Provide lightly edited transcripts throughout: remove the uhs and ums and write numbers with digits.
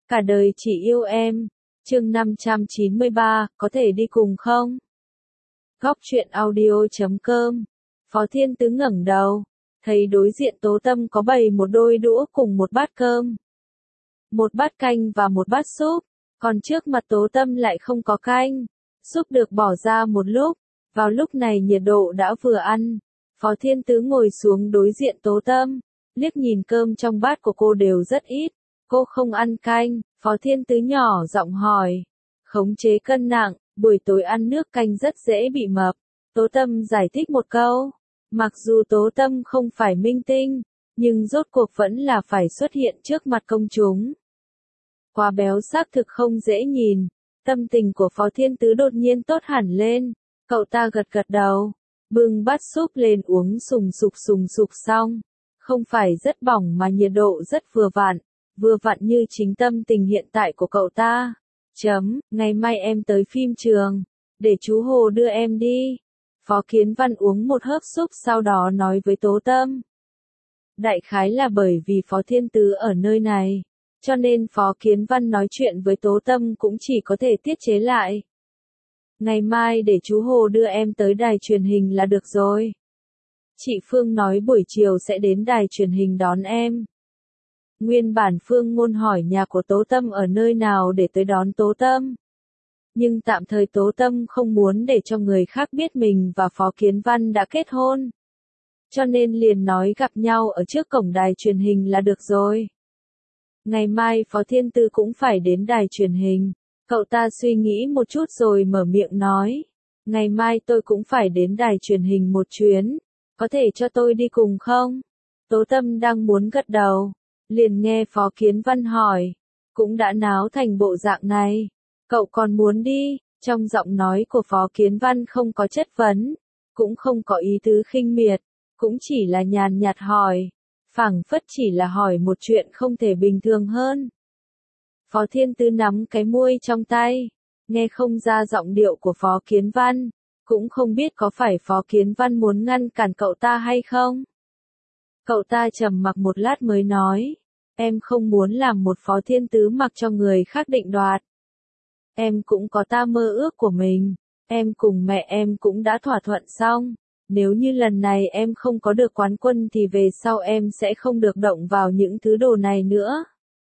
Cả đời chỉ yêu em. Chương 593, có thể đi cùng không? Góc truyện audio.com. Phó Thiên Tứ ngẩng đầu, thấy đối diện Tố Tâm có bày một đôi đũa cùng một bát cơm, một bát canh và một bát súp, còn trước mặt Tố Tâm lại không có canh. Súp được bỏ ra một lúc, vào lúc này nhiệt độ đã vừa ăn. Phó Thiên Tứ ngồi xuống đối diện Tố Tâm, liếc nhìn cơm trong bát của cô đều rất ít, cô không ăn canh. Phó Thiên Tứ nhỏ giọng hỏi, khống chế cân nặng, buổi tối ăn nước canh rất dễ bị mập. Tố Tâm giải thích một câu, mặc dù Tố Tâm không phải minh tinh, nhưng rốt cuộc vẫn là phải xuất hiện trước mặt công chúng. Quá béo xác thực không dễ nhìn. Tâm tình của Phó Thiên Tứ đột nhiên tốt hẳn lên, cậu ta gật gật đầu, bưng bát súp lên uống sùng sục xong. Không phải rất bỏng mà nhiệt độ rất vừa vặn như chính tâm tình hiện tại của cậu ta. Ngày mai em tới phim trường, để chú Hồ đưa em đi. Phó Kiến Văn uống một hớp súp sau đó nói với Tố Tâm. Đại khái là bởi vì Phó Thiên Tứ ở nơi này, cho nên Phó Kiến Văn nói chuyện với Tố Tâm cũng chỉ có thể tiết chế lại. Ngày mai để chú Hồ đưa em tới đài truyền hình là được rồi. Chị Phương nói buổi chiều sẽ đến đài truyền hình đón em. Nguyên bản Phương Ngôn hỏi nhà của Tố Tâm ở nơi nào để tới đón Tố Tâm. Nhưng tạm thời Tố Tâm không muốn để cho người khác biết mình và Phó Kiến Văn đã kết hôn. Cho nên liền nói gặp nhau ở trước cổng đài truyền hình là được rồi. Ngày mai Phó Thiên Tứ cũng phải đến đài truyền hình. Cậu ta suy nghĩ một chút rồi mở miệng nói. Ngày mai tôi cũng phải đến đài truyền hình một chuyến. Có thể cho tôi đi cùng không? Tố Tâm đang muốn gật đầu. Liền nghe Phó Kiến Văn hỏi. Cũng đã náo thành bộ dạng này. Cậu còn muốn đi? Trong giọng nói của Phó Kiến Văn không có chất vấn. Cũng không có ý tứ khinh miệt. Cũng chỉ là nhàn nhạt hỏi. Phảng phất chỉ là hỏi một chuyện không thể bình thường hơn. Phó Thiên Tứ nắm cái muôi trong tay. Nghe không ra giọng điệu của Phó Kiến Văn. Cũng không biết có phải Phó Kiến Văn muốn ngăn cản cậu ta hay không. Cậu ta trầm mặc một lát mới nói. Em không muốn làm một Phó Thiên Tứ mặc cho người khác định đoạt. Em cũng có ta mơ ước của mình. Em cùng mẹ em cũng đã thỏa thuận xong. Nếu như lần này em không có được quán quân thì về sau em sẽ không được động vào những thứ đồ này nữa.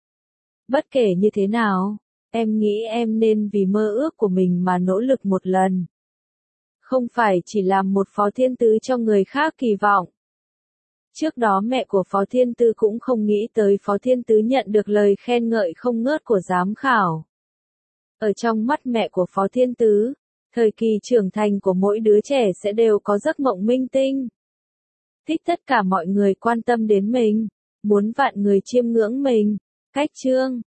Bất kể như thế nào, em nghĩ em nên vì mơ ước của mình mà nỗ lực một lần. Không phải chỉ làm một Phó Thiên Tứ cho người khác kỳ vọng. Trước đó mẹ của Phó Thiên Tứ cũng không nghĩ tới Phó Thiên Tứ nhận được lời khen ngợi không ngớt của giám khảo. Ở trong mắt mẹ của Phó Thiên Tứ, thời kỳ trưởng thành của mỗi đứa trẻ sẽ đều có giấc mộng minh tinh. Thích tất cả mọi người quan tâm đến mình, muốn vạn người chiêm ngưỡng mình. Cách chương